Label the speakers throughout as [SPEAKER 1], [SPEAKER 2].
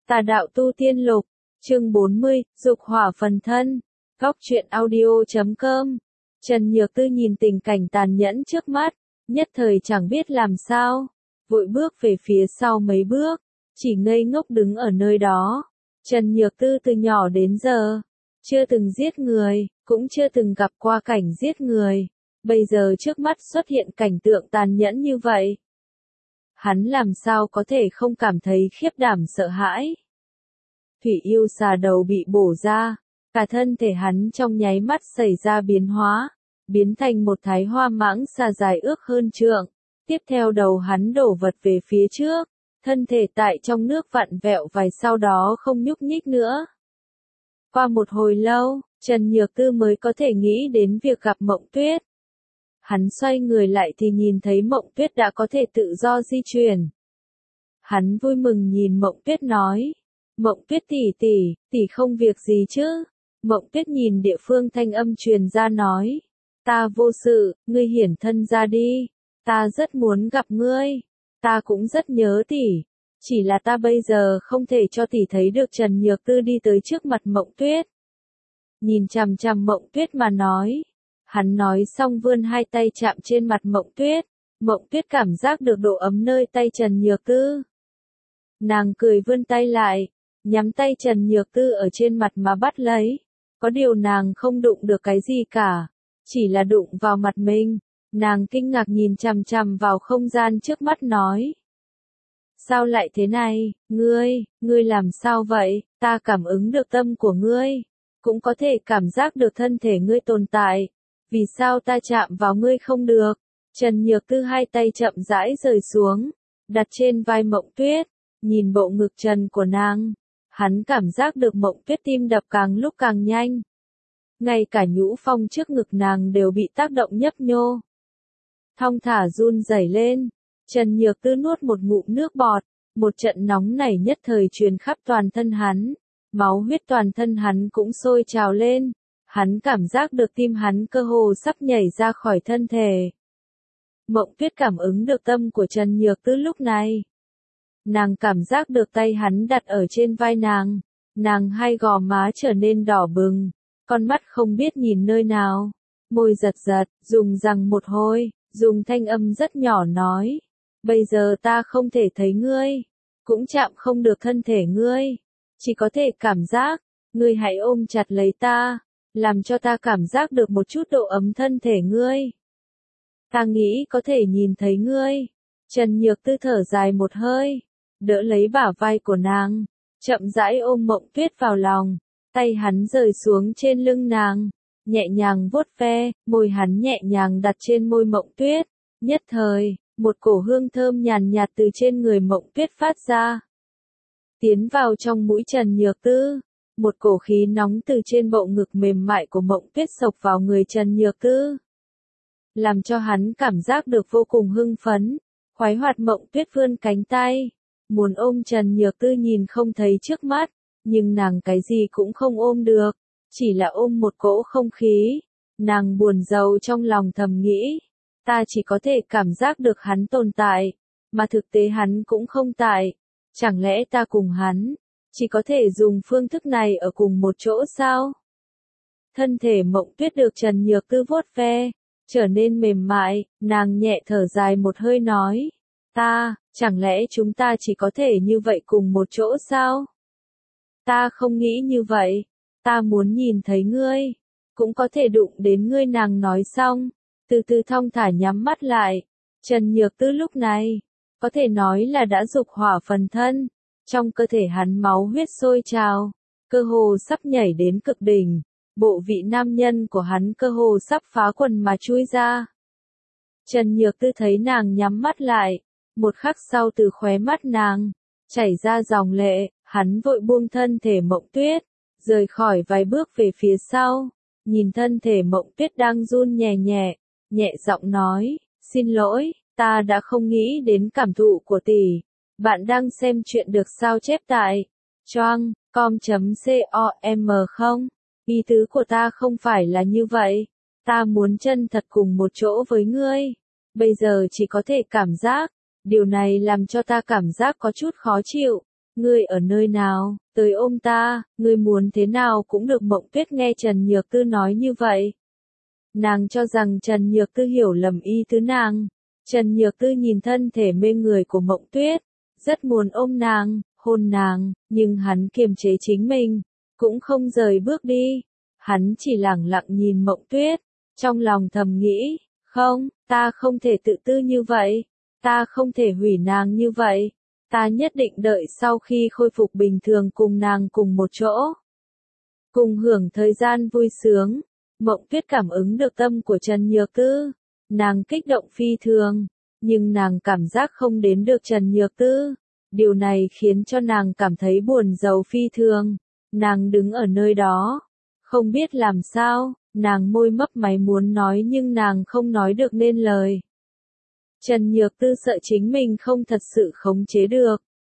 [SPEAKER 1] Tà đạo tu tiên lục, chương 40, dục hỏa phần thân, góc truyện audio.com. Trần Nhược Tư nhìn tình cảnh tàn nhẫn trước mắt, nhất thời chẳng biết làm sao, vội bước về phía sau mấy bước, chỉ ngây ngốc đứng ở nơi đó. Trần Nhược Tư từ nhỏ đến giờ, chưa từng giết người, cũng chưa từng gặp qua cảnh giết người, bây giờ trước mắt xuất hiện cảnh tượng tàn nhẫn như vậy. Hắn làm sao có thể không cảm thấy khiếp đảm sợ hãi. Thủy yêu xà đầu bị bổ ra, cả thân thể hắn trong nháy mắt xảy ra biến hóa, biến thành một thái hoa mãng xà dài ước hơn trượng. Tiếp theo đầu hắn đổ vật về phía trước, thân thể tại trong nước vặn vẹo vài sau đó không nhúc nhích nữa. Qua một hồi lâu, Trần Nhược Tư mới có thể nghĩ đến việc gặp Mộng Tuyết. Hắn xoay người lại thì nhìn thấy Mộng Tuyết đã có thể tự do di chuyển. Hắn vui mừng nhìn Mộng Tuyết nói, Mộng Tuyết tỷ không việc gì chứ? Mộng Tuyết nhìn địa phương thanh âm truyền ra nói, ta vô sự, ngươi hiển thân ra đi, ta rất muốn gặp ngươi, ta cũng rất nhớ tỷ, chỉ là ta bây giờ không thể cho tỷ thấy được. Trần Nhược Tư đi tới trước mặt Mộng Tuyết, nhìn chằm chằm Mộng Tuyết mà nói. Hắn nói xong vươn hai tay chạm trên mặt Mộng Tuyết. Mộng Tuyết cảm giác được độ ấm nơi tay Trần Nhược Tư. Nàng cười vươn tay lại, nhắm tay Trần Nhược Tư ở trên mặt mà bắt lấy. Có điều nàng không đụng được cái gì cả, chỉ là đụng vào mặt mình. Nàng kinh ngạc nhìn chằm chằm vào không gian trước mắt nói, sao lại thế này, ngươi làm sao vậy? Ta cảm ứng được tâm của ngươi, cũng có thể cảm giác được thân thể ngươi tồn tại. Vì sao ta chạm vào ngươi không được? Trần Nhược Tư hai tay chậm rãi rời xuống, đặt trên vai Mộng Tuyết, nhìn bộ ngực trần của nàng. Hắn cảm giác được Mộng Tuyết tim đập càng lúc càng nhanh. Ngay cả nhũ phong trước ngực nàng đều bị tác động nhấp nhô. Thong thả run rẩy lên. Trần Nhược Tư nuốt một ngụm nước bọt, một trận nóng nảy nhất thời truyền khắp toàn thân hắn. Máu huyết toàn thân hắn cũng sôi trào lên. Hắn cảm giác được tim hắn cơ hồ sắp nhảy ra khỏi thân thể. Mộng Tuyết cảm ứng được tâm của Trần Nhược Tư lúc này. Nàng cảm giác được tay hắn đặt ở trên vai nàng. Nàng hai gò má trở nên đỏ bừng, con mắt không biết nhìn nơi nào. Môi giật giật, dùng răng một hồi, dùng thanh âm rất nhỏ nói. Bây giờ ta không thể thấy ngươi, cũng chạm không được thân thể ngươi. Chỉ có thể cảm giác, ngươi hãy ôm chặt lấy ta, làm cho ta cảm giác được một chút độ ấm thân thể ngươi. Ta nghĩ có thể nhìn thấy ngươi. Trần Nhược Tư thở dài một hơi, đỡ lấy bả vai của nàng, chậm rãi ôm Mộng Tuyết vào lòng, tay hắn rời xuống trên lưng nàng, nhẹ nhàng vuốt ve, môi hắn nhẹ nhàng đặt trên môi Mộng Tuyết. Nhất thời, một cổ hương thơm nhàn nhạt từ trên người Mộng Tuyết phát ra, tiến vào trong mũi Trần Nhược Tư. Một cổ khí nóng từ trên bộ ngực mềm mại của Mộng Tuyết xộc vào người Trần Nhược Tư, làm cho hắn cảm giác được vô cùng hưng phấn, khoái hoạt. Mộng Tuyết vươn cánh tay, muốn ôm Trần Nhược Tư nhìn không thấy trước mắt, nhưng nàng cái gì cũng không ôm được, chỉ là ôm một cỗ không khí. Nàng buồn rầu trong lòng thầm nghĩ, ta chỉ có thể cảm giác được hắn tồn tại, mà thực tế hắn cũng không tại, chẳng lẽ ta cùng hắn chỉ có thể dùng phương thức này ở cùng một chỗ sao? Thân thể Mộng Tuyết được Trần Nhược Tư vuốt ve, trở nên mềm mại, nàng nhẹ thở dài một hơi nói, chẳng lẽ chúng ta chỉ có thể như vậy cùng một chỗ sao? Ta không nghĩ như vậy, ta muốn nhìn thấy ngươi, cũng có thể đụng đến ngươi. Nàng nói xong, từ từ thong thả nhắm mắt lại. Trần Nhược Tư lúc này, có thể nói là đã dục hỏa phần thân. Trong cơ thể hắn máu huyết sôi trào, cơ hồ sắp nhảy đến cực đỉnh, bộ vị nam nhân của hắn cơ hồ sắp phá quần mà chui ra. Trần Nhược Tư thấy nàng nhắm mắt lại, một khắc sau từ khóe mắt nàng chảy ra dòng lệ, hắn vội buông thân thể Mộng Tuyết, rời khỏi vài bước về phía sau, nhìn thân thể Mộng Tuyết đang run nhẹ nhẹ, nhẹ giọng nói, xin lỗi, ta đã không nghĩ đến cảm thụ của tỷ. Bạn đang xem chuyện được sao chép tại choang.com.com không? Ý tứ của ta không phải là như vậy. Ta muốn chân thật cùng một chỗ với ngươi. Bây giờ chỉ có thể cảm giác. Điều này làm cho ta cảm giác có chút khó chịu. ngươi ở nơi nào, tới ôm ta, ngươi muốn thế nào cũng được. Mộng Tuyết nghe Trần Nhược Tư nói như vậy. Nàng cho rằng Trần Nhược Tư hiểu lầm ý tứ nàng. Trần Nhược Tư nhìn thân thể mê người của Mộng Tuyết, rất muốn ôm nàng, hôn nàng, nhưng hắn kiềm chế chính mình, cũng không rời bước đi. Hắn chỉ lẳng lặng nhìn Mộng Tuyết, trong lòng thầm nghĩ, không, ta không thể tự tư như vậy, ta không thể hủy nàng như vậy, ta nhất định đợi sau khi khôi phục bình thường cùng nàng cùng một chỗ. Cùng hưởng thời gian vui sướng, Mộng Tuyết cảm ứng được tâm của Trần Nhược Tư, nàng kích động phi thường, nhưng nàng cảm giác không đến được Trần Nhược Tư. Điều này khiến cho nàng cảm thấy buồn rầu phi thường, nàng đứng ở nơi đó, không biết làm sao, nàng môi mấp máy muốn nói nhưng nàng không nói được nên lời. Trần Nhược Tư sợ chính mình không thật sự khống chế được.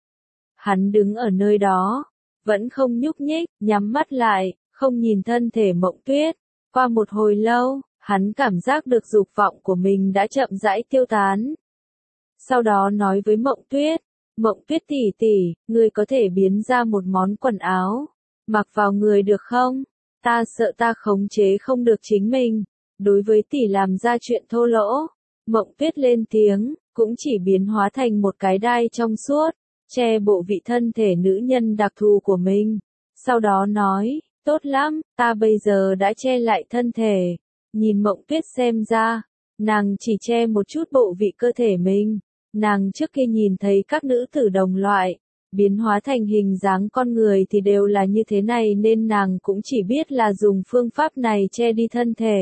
[SPEAKER 1] Hắn đứng ở nơi đó, vẫn không nhúc nhích, nhắm mắt lại, không nhìn thân thể Mộng Tuyết. Qua một hồi lâu, hắn cảm giác được dục vọng của mình đã chậm rãi tiêu tán. Sau đó nói với Mộng Tuyết, Mộng Tuyết tỷ tỷ, ngươi có thể biến ra một món quần áo, mặc vào người được không? Ta sợ ta khống chế không được chính mình, đối với tỷ làm ra chuyện thô lỗ. Mộng Tuyết lên tiếng, cũng chỉ biến hóa thành một cái đai trong suốt, che bộ vị thân thể nữ nhân đặc thù của mình. Sau đó nói, tốt lắm, ta bây giờ đã che lại thân thể. Nhìn Mộng Tuyết xem ra, nàng chỉ che một chút bộ vị cơ thể mình. Nàng trước khi nhìn thấy các nữ tử đồng loại, biến hóa thành hình dáng con người thì đều là như thế này nên nàng cũng chỉ biết là dùng phương pháp này che đi thân thể.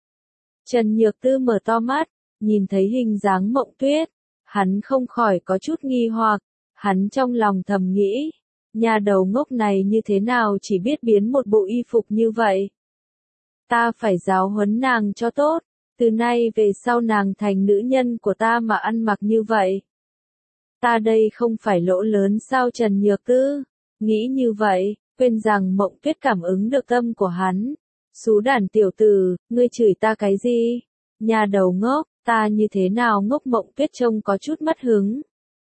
[SPEAKER 1] Trần Nhược Tư mở to mắt, nhìn thấy hình dáng Mộng Tuyết, hắn không khỏi có chút nghi hoặc, hắn trong lòng thầm nghĩ, nhà đầu ngốc này như thế nào chỉ biết biến một bộ y phục như vậy. Ta phải giáo huấn nàng cho tốt, từ nay về sau nàng thành nữ nhân của ta mà ăn mặc như vậy. Ta đây không phải lỗ lớn sao? Trần Nhược Tư nghĩ như vậy, quên rằng Mộng Tuyết cảm ứng được tâm của hắn. Xú đàn tiểu tử, ngươi chửi ta cái gì? Nhà đầu ngốc, ta như thế nào ngốc? Mộng Tuyết trông có chút mất hứng.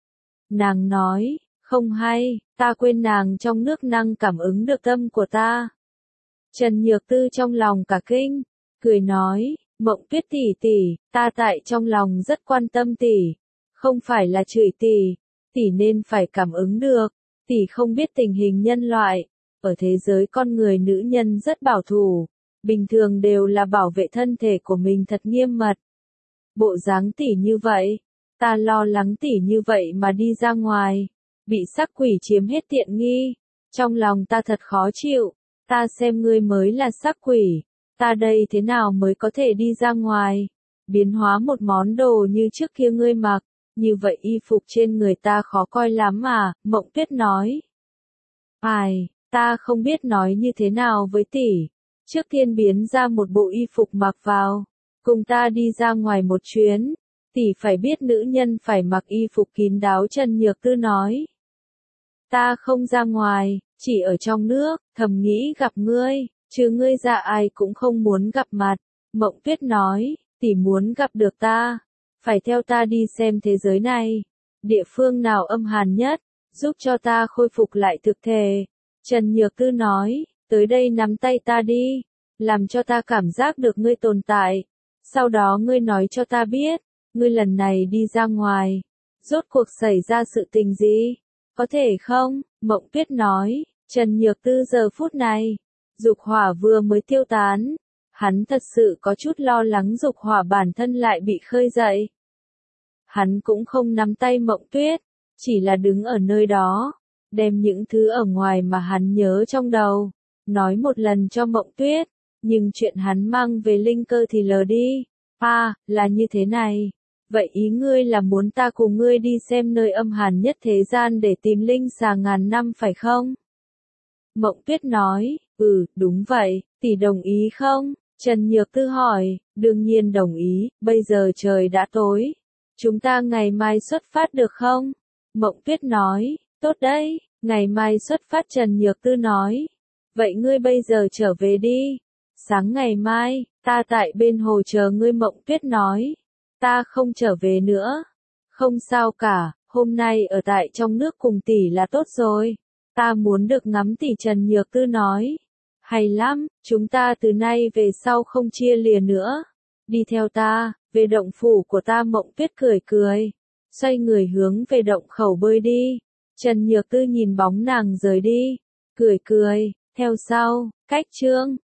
[SPEAKER 1] Nàng nói, không hay, ta quên nàng trong nước năng cảm ứng được tâm của ta. Trần Nhược Tư trong lòng cả kinh, cười nói, Mộng Tuyết tỷ tỷ, ta tại trong lòng rất quan tâm tỷ, không phải là chửi tỷ nên phải cảm ứng được, tỷ không biết tình hình nhân loại, ở thế giới con người nữ nhân rất bảo thủ, bình thường đều là bảo vệ thân thể của mình thật nghiêm mật. Bộ dáng tỷ như vậy, ta lo lắng tỷ như vậy mà đi ra ngoài, bị sắc quỷ chiếm hết tiện nghi, trong lòng ta thật khó chịu, ta xem ngươi mới là sắc quỷ, ta đây thế nào mới có thể đi ra ngoài, biến hóa một món đồ như trước kia ngươi mặc, như vậy y phục trên người ta khó coi lắm mà. Mộng Tuyết nói. Ai, ta không biết nói như thế nào với tỷ, trước tiên biến ra một bộ y phục mặc vào, cùng ta đi ra ngoài một chuyến, tỷ phải biết nữ nhân phải mặc y phục kín đáo. Trần Nhược Tư nói. Ta không ra ngoài, chỉ ở trong nước, thầm nghĩ gặp ngươi, chứ ngươi ra ai cũng không muốn gặp mặt. Mộng Tuyết nói, tỷ muốn gặp được ta, phải theo ta đi xem thế giới này, địa phương nào âm hàn nhất, giúp cho ta khôi phục lại thực thể. Trần Nhược Tư nói, tới đây nắm tay ta đi, làm cho ta cảm giác được ngươi tồn tại, sau đó ngươi nói cho ta biết, ngươi lần này đi ra ngoài, rốt cuộc xảy ra sự tình gì, có thể không? Mộng Tuyết nói, Trần Nhược Tư giờ phút này, dục hỏa vừa mới tiêu tán, hắn thật sự có chút lo lắng dục hỏa bản thân lại bị khơi dậy. Hắn cũng không nắm tay Mộng Tuyết, chỉ là đứng ở nơi đó, đem những thứ ở ngoài mà hắn nhớ trong đầu, nói một lần cho Mộng Tuyết, nhưng chuyện hắn mang về linh cơ thì lờ đi. Là như thế này. Vậy ý ngươi là muốn ta cùng ngươi đi xem nơi âm hàn nhất thế gian để tìm linh xà ngàn năm phải không? Mộng Tuyết nói, đúng vậy, tỷ đồng ý không? Trần Nhược Tư hỏi, đương nhiên đồng ý, bây giờ trời đã tối. Chúng ta ngày mai xuất phát được không? Mộng Tuyết nói, tốt đấy, ngày mai xuất phát. Trần Nhược Tư nói, vậy ngươi bây giờ trở về đi. Sáng ngày mai, ta tại bên hồ chờ ngươi. Mộng Tuyết nói, ta không trở về nữa. Không sao cả, hôm nay ở tại trong nước cùng tỷ là tốt rồi. Ta muốn được ngắm tỷ, Trần Nhược Tư nói. Hay lắm, chúng ta từ nay về sau không chia lìa nữa. Đi theo ta, về động phủ của ta. Mộng Tuyết cười cười, xoay người hướng về động khẩu bơi đi. Trần Nhược Tư nhìn bóng nàng rời đi, cười cười, theo sau, cách chương.